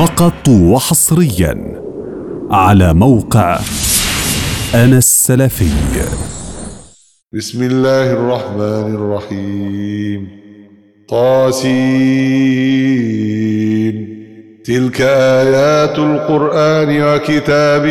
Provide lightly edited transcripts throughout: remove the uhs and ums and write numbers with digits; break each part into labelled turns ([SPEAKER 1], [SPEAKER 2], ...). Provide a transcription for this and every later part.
[SPEAKER 1] فقط وحصريا على موقع أنا السلفي.
[SPEAKER 2] بسم الله الرحمن الرحيم. طاسين. تلك آيات القرآن وكتاب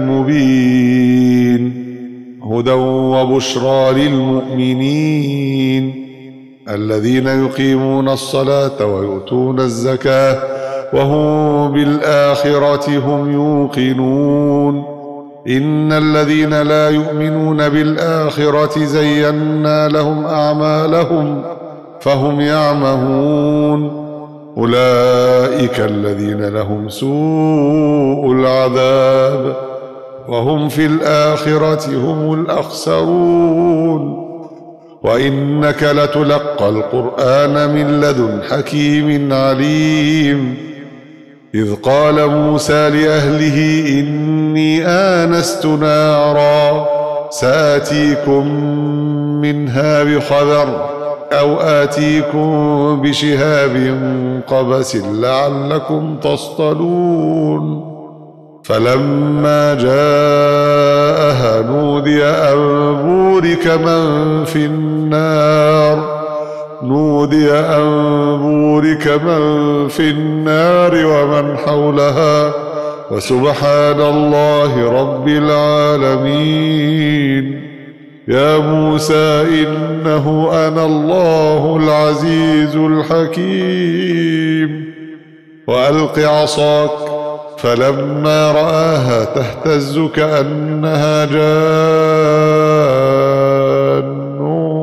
[SPEAKER 2] مبين هدى وبشرى للمؤمنين الذين يقيمون الصلاة ويؤتون الزكاة وهم بالآخرة هم يوقنون. إن الذين لا يؤمنون بالآخرة زينا لهم أعمالهم فهم يعمهون. أولئك الذين لهم سوء العذاب وهم في الآخرة هم الأخسرون. وإنك لتلقى القرآن من لدن حكيم عليم. إذ قال موسى لأهله إني آنست نارا سآتيكم منها بخبر أو آتيكم بشهاب قبس لعلكم تصطلون. فلما جاءها نودي أن بورك من في النار ومن حولها وسبحان الله رب العالمين. يا موسى إنه أنا الله العزيز الحكيم. وألق عصاك فلما رآها تهتز كأنها جان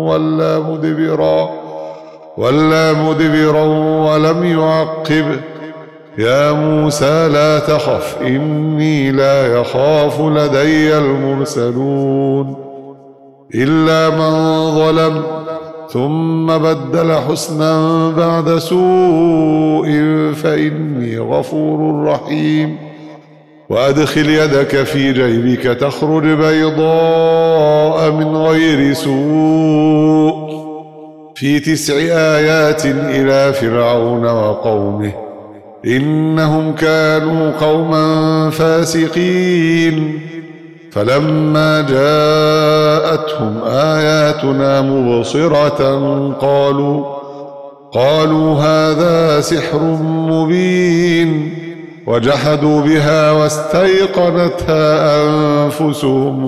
[SPEAKER 2] ولا مدبرا ولم يعقب. يا موسى لا تخف إني لا يخاف لدي المرسلون. إلا من ظلم ثم بدل حسنا بعد سوء فإني غفور رحيم. وأدخل يدك في جيبك تخرج بيضاء من غير سوء في 9 آيات إلى فرعون وقومه إنهم كانوا قوما فاسقين. فلما جاءتهم آياتنا مبصرة قالوا هذا سحر مبين. وجحدوا بها واستيقنتها أنفسهم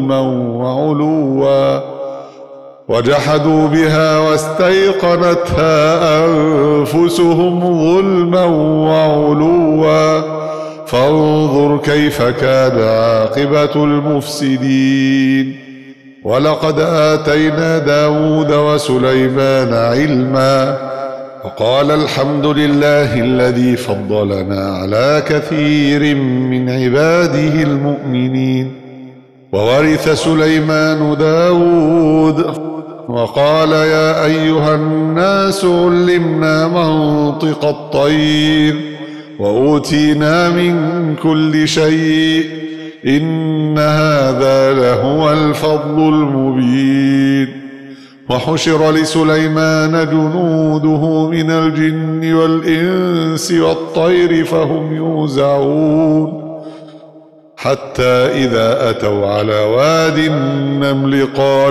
[SPEAKER 2] ظلما وعلوا فانظر كيف كان عاقبة المفسدين. ولقد آتينا داود وسليمان علما وقال الحمد لله الذي فضلنا على كثير من عباده المؤمنين. وورث سليمان داود وقال يا أيها الناس علمنا منطق الطير وأوتينا من كل شيء إن هذا لهو الفضل المبين. وحشر لسليمان جنوده من الجن والإنس والطير فهم يوزعون. حتى إذا أتوا على واد النمل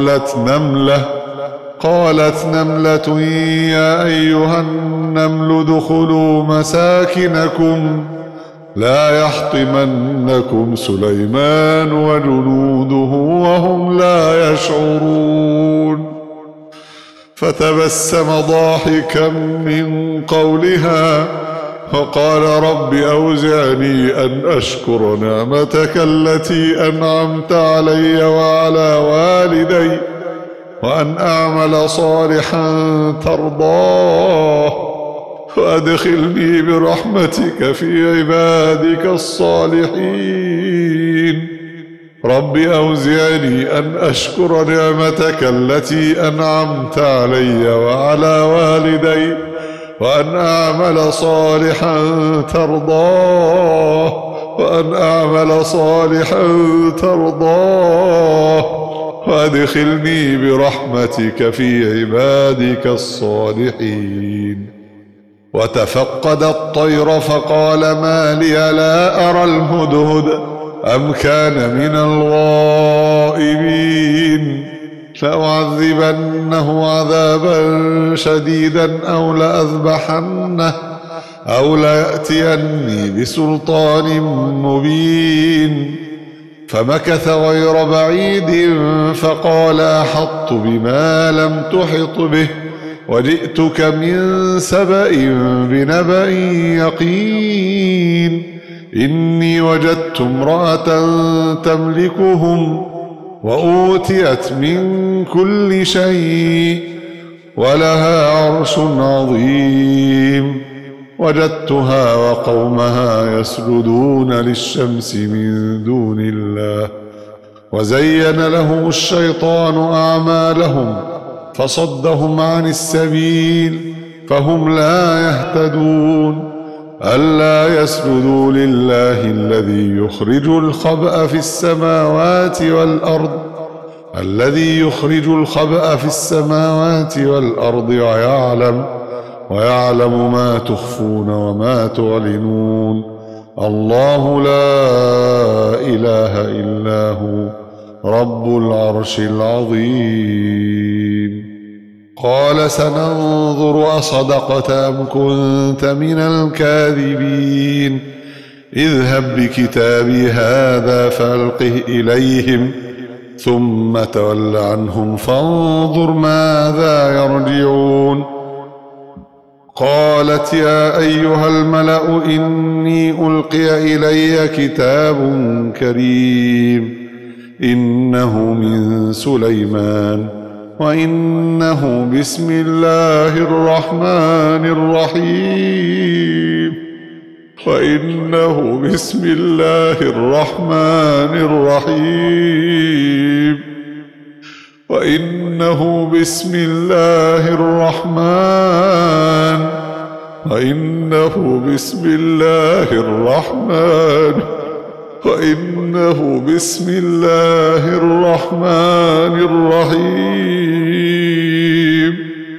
[SPEAKER 2] قالت نملة يا أيها النمل ادخلوا مساكنكم لا يحطمنكم سليمان وجنوده وهم لا يشعرون. فتبسم ضاحكا من قولها وقال رب أوزعني أن أشكر نعمتك التي أنعمت علي وعلى والدي وأن أعمل صالحا ترضاه وأدخلني برحمتك في عبادك الصالحين. رب أوزعني أن أشكر نعمتك التي أنعمت علي وعلى والدي وأن أعمل صالحا ترضاه وأدخلني برحمتك في عبادك الصالحين. وتفقد الطير فقال ما لي لا أرى الهدهد أم كان من الغائبين لأعذبنه عذابا شديدا أو لأذبحنه أو ليأتيني بسلطان مبين. فمكث غير بعيد فقال أحطت بما لم تحط به وجئتك من سبأ بنبأ يقين إني وجدت امرأة تملكهم وأوتيت من كل شيء ولها عرش عظيم وجدتها وقومها يسجدون للشمس من دون الله وزين لهم الشيطان أعمالهم فصدهم عن السبيل فهم لا يهتدون ألا يسجدوا لله الذي يخرج الخبأ في السماوات والأرض ويعلم ما تخفون وما تعلنون الله لا إله إلا هو رب العرش العظيم. قال سننظر أصدقت أم كنت من الكاذبين اذهب بكتابي هذا فألقه إليهم ثم تول عنهم فانظر ماذا يرجعون. قالت يا أيها الملأ إني ألقي إلي كتاب كريم إنه من سليمان وإنه بسم الله الرحمن الرحيم وإنه بسم الله الرحمن الرحيم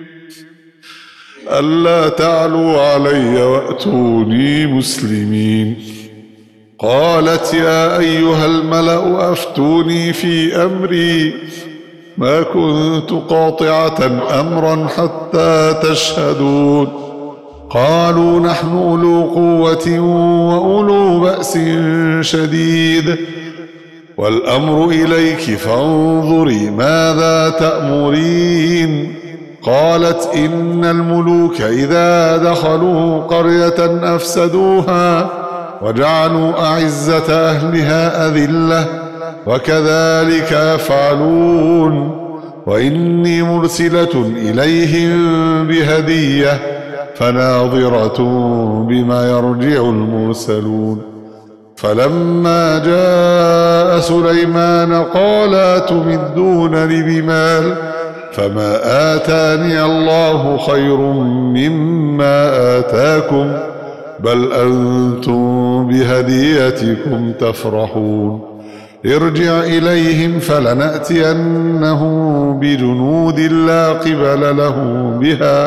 [SPEAKER 2] ألا تعلوا علي وأتوني مسلمين. قالت يا أيها الملأ أفتوني في أمري ما كنت قاطعة أمرا حتى تشهدون. قالوا نحن أولو قوة وأولو بأس شديد والأمر إليك فانظري ماذا تأمرين. قالت إن الملوك إذا دخلوا قرية أفسدوها وجعلوا أعزة أهلها أذلة وكذلك يفعلون وإني مرسلة إليهم بهدية فناظرة بما يرجع المرسلون. فلما جاء سليمان قال أتمدونني بمال فما آتاني الله خير مما آتاكم بل أنتم بهديتكم تفرحون. ارجع إليهم فلنأتينهم بجنود لا قبل لهم بها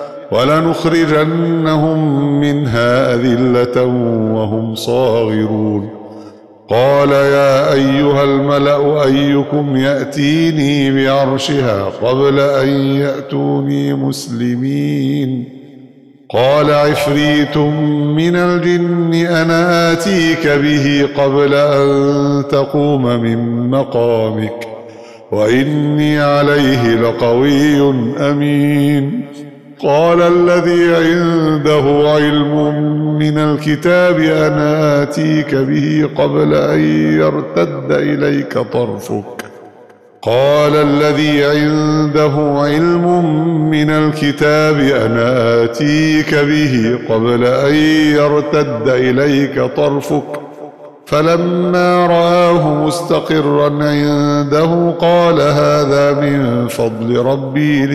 [SPEAKER 2] ولنخرجنهم منها أذلة وهم صاغرون. قال يا أيها الملأ أيكم يأتيني بعرشها قبل أن يأتوني مسلمين. قال عفريت من الجن أنا آتيك به قبل أن تقوم من مقامك وإني عليه لقوي أمين. قال الذي عنده علم من الكتاب أنا آتيك به قبل أن يرتد إليك طرفك فلما رآه مستقرا عنده قال هذا من فضل ربي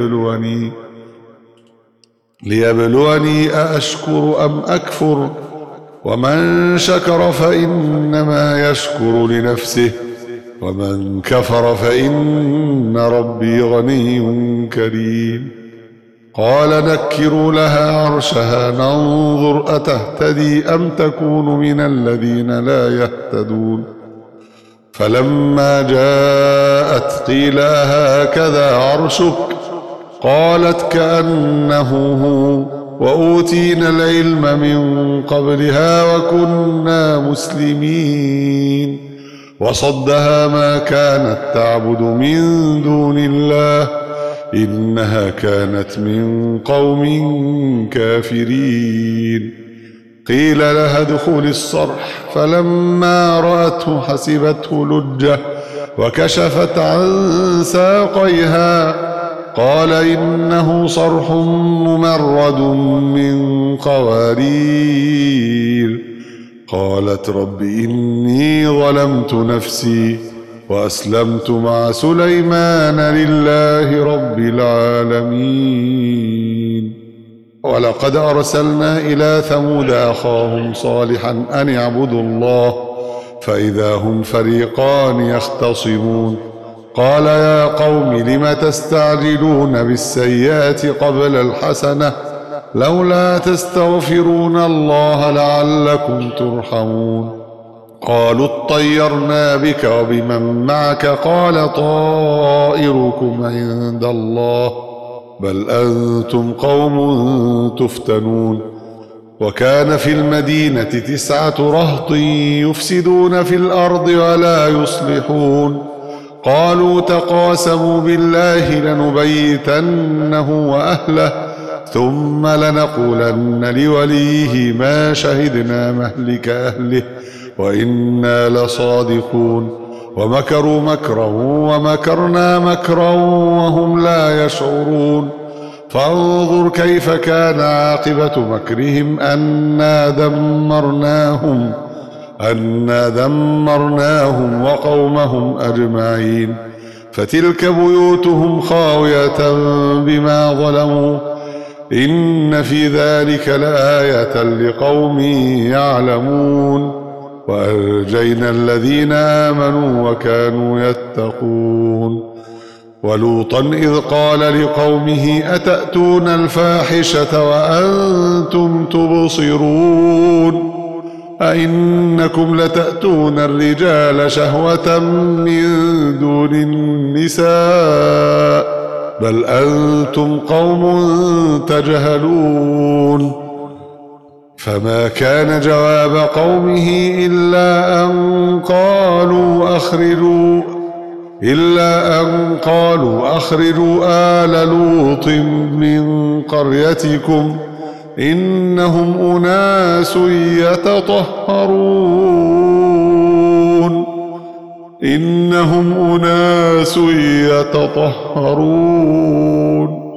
[SPEAKER 2] ليبلوني أأشكر أم أكفر ومن شكر فإنما يشكر لنفسه ومن كفر فإن ربي غني كريم. قال نكروا لها عرشها ننظر أتهتدي أم تكون من الذين لا يهتدون. فلما جاءت قيل هكذا عرشك قالت كأنه هو وأوتينا العلم من قبلها وكنا مسلمين. وصدها ما كانت تعبد من دون الله إنها كانت من قوم كافرين. قيل لها ادخل الصرح فلما رأته حسبته لجة وكشفت عن ساقيها قال إنه صرح ممرد من قوارير. قالت رب إني ظلمت نفسي وأسلمت مع سليمان لله رب العالمين. ولقد أرسلنا إلى ثمود أخاهم صالحا أن اعبدوا الله فإذا هم فريقان يختصمون. قال يا قوم لم تستعجلون بالسيئات قبل الحسنة لولا تستغفرون الله لعلكم ترحمون. قالوا اطيرنا بك وبمن معك قال طائركم عند الله بل أنتم قوم تفتنون. وكان في المدينة 9 رهط يفسدون في الأرض ولا يصلحون. قالوا تقاسموا بالله لنبيتنه وأهله ثم لنقولن لوليه ما شهدنا مهلك أهله وإنا لصادقون. ومكروا مكرا ومكرنا مكرا وهم لا يشعرون. فانظر كيف كان عاقبة مكرهم أنا دمرناهم وقومهم أجمعين. فتلك بيوتهم خاوية بما ظلموا إن في ذلك لآية لقوم يعلمون. وأنجينا الذين آمنوا وكانوا يتقون. ولوطا إذ قال لقومه أتأتون الفاحشة وأنتم تبصرون أئنكم لتأتون الرجال شهوة من دون النساء بل أنتم قوم تجهلون. فما كان جواب قومه إلا أن قالوا أخرجوا آل لوط من قريتكم إنهم أناس يتطهرون.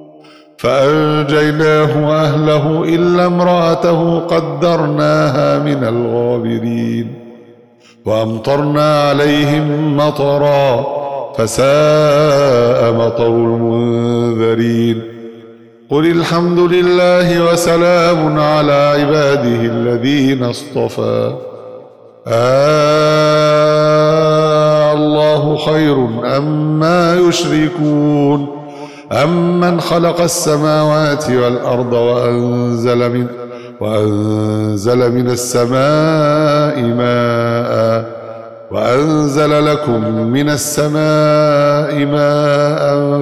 [SPEAKER 2] فأنجيناه وأهله إلا امرأته قدرناها من الغابرين. وأمطرنا عليهم مطرا فساء مطر المنذرين. قل الحمد لله وسلام على عباده الذين اصطفى الله خير أما يشركون. أمن خلق السماوات والأرض وأنزل من السماء ماء وأنزل لكم من السماء ماء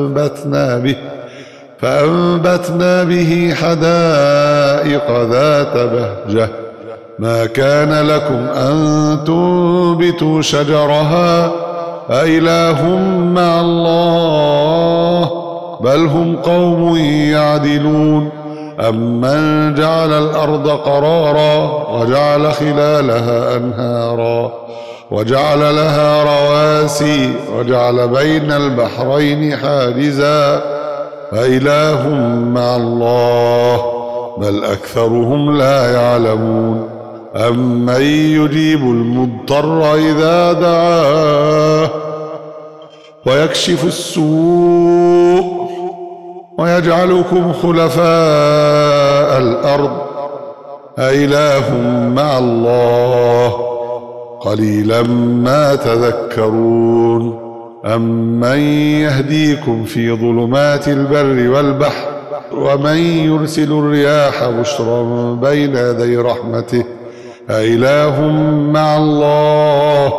[SPEAKER 2] فأنبتنا به حدائق ذات بهجة ما كان لكم أن تنبتوا شجرها أإله مع الله بل هم قوم يعدلون. أمن جعل الأرض قرارا وجعل خلالها أنهارا وجعل لها رواسي وجعل بين البحرين حاجزا أإله مع الله بل أكثرهم لا يعلمون. أمن يجيب المضطر إذا دعاه ويكشف السوء ويجعلكم خلفاء الأرض أإله مع الله قليلا ما تذكرون. أمن يهديكم في ظلمات البر والبحر ومن يرسل الرياح بشرا بين يدي رحمته أإله مع الله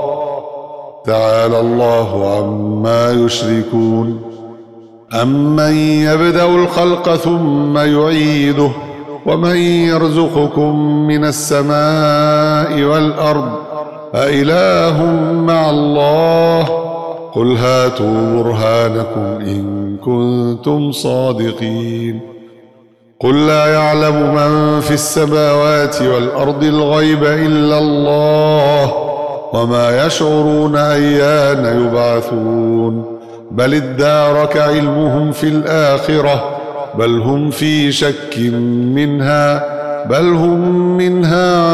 [SPEAKER 2] تعالى الله عما يشركون أمن يبدأ الخلق ثم يعيده ومن يرزقكم من السماء والأرض أإله مع الله قل هاتوا برهانكم إن كنتم صادقين قل لا يعلم من في السماوات والأرض الغيب إلا الله وما يشعرون أيان يبعثون بل ادارك علمهم في الآخرة بل هم في شك منها بل هم منها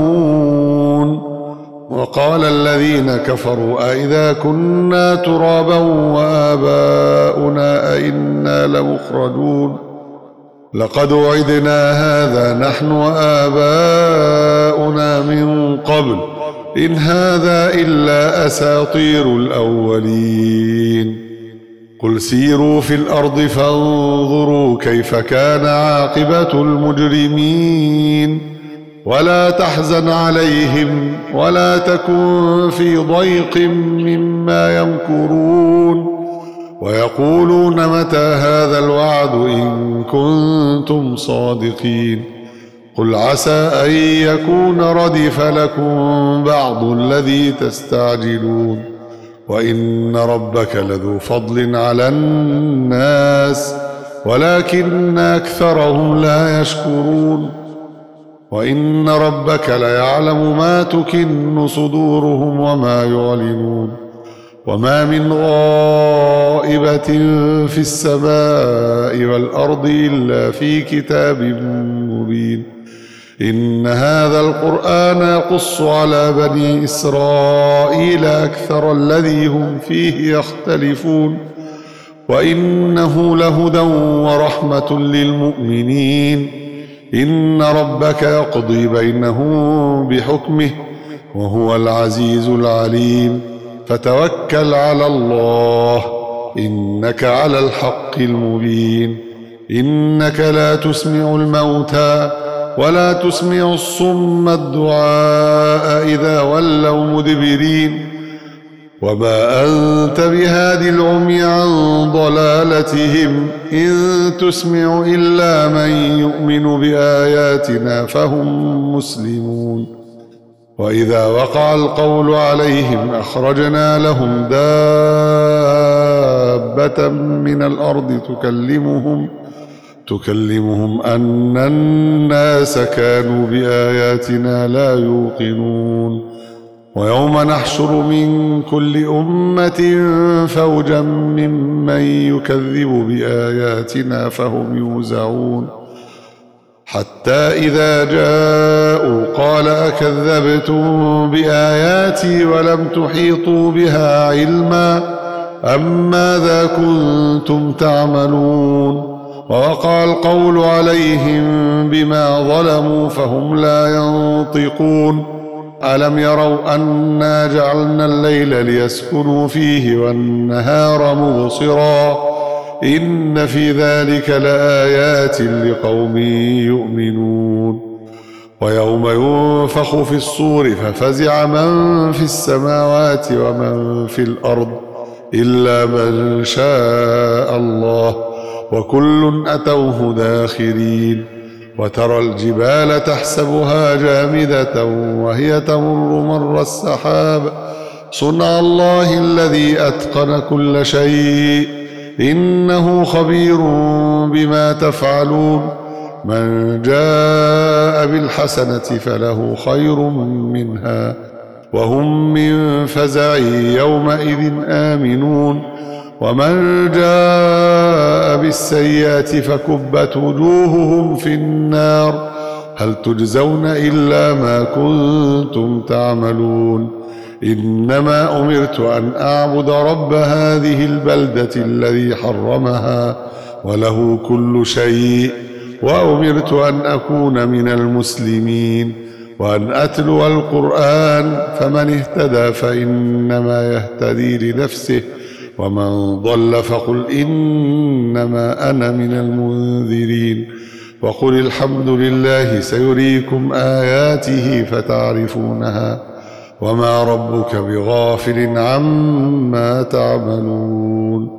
[SPEAKER 2] عمون وقال الذين كفروا أئذا كنا ترابا وآباؤنا أئنا لمخرجون لقد وعدنا هذا نحن وآباؤنا من قبل إن هذا إلا أساطير الأولين قل سيروا في الأرض فانظروا كيف كان عاقبة المجرمين ولا تحزن عليهم ولا تكن في ضيق مما يمكرون ويقولون متى هذا الوعد إن كنتم صادقين قل عسى أن يكون ردف لكم بعض الذي تستعجلون وإن ربك لذو فضل على الناس ولكن أكثرهم لا يشكرون وإن ربك ليعلم ما تكن صدورهم وما يعلنون وما من غائبة في السماء والأرض إلا في كتاب مبين إن هذا القرآن يقص على بني إسرائيل أكثر الذي هم فيه يختلفون وإنه لهدى ورحمة للمؤمنين إن ربك يقضي بينهم بحكمه وهو العزيز العليم فتوكل على الله إنك على الحق المبين إنك لا تسمع الموتى ولا تسمع الصم الدعاء إذا ولوا مدبرين وما أنت بهاد العمي عن ضلالتهم إن تسمع إلا من يؤمن بآياتنا فهم مسلمون وإذا وقع القول عليهم أخرجنا لهم دابة من الأرض تكلمهم أن الناس كانوا بآياتنا لا يوقنون ويوم نحشر من كل أمة فوجا ممن يكذب بآياتنا فهم يوزعون حتى إذا جاءوا قال أكذبتم بآياتي ولم تحيطوا بها علما أم ماذا كنتم تعملون ووقع القول عليهم بما ظلموا فهم لا ينطقون ألم يروا أنا جعلنا الليل ليسكنوا فيه والنهار مبصرا إن في ذلك لآيات لقوم يؤمنون ويوم ينفخ في الصور ففزع من في السماوات ومن في الأرض إلا من شاء الله وكل أتوه داخرين وترى الجبال تحسبها جامدة وهي تمر مر السحاب صنع الله الذي أتقن كل شيء إنه خبير بما تفعلون من جاء بالحسنة فله خير منها وهم من فزع يومئذ آمنون ومن جاء بالسيئات فكبت وجوههم في النار هل تجزون إلا ما كنتم تعملون إنما أمرت أن أعبد رب هذه البلدة الذي حرمها وله كل شيء وأمرت أن أكون من المسلمين وأن أتلو القرآن فمن اهتدى فإنما يهتدي لنفسه ومن ضل فقل إنما أنا من المنذرين وقل الحمد لله سيريكم آياته فتعرفونها وما ربك بغافل عما تعملون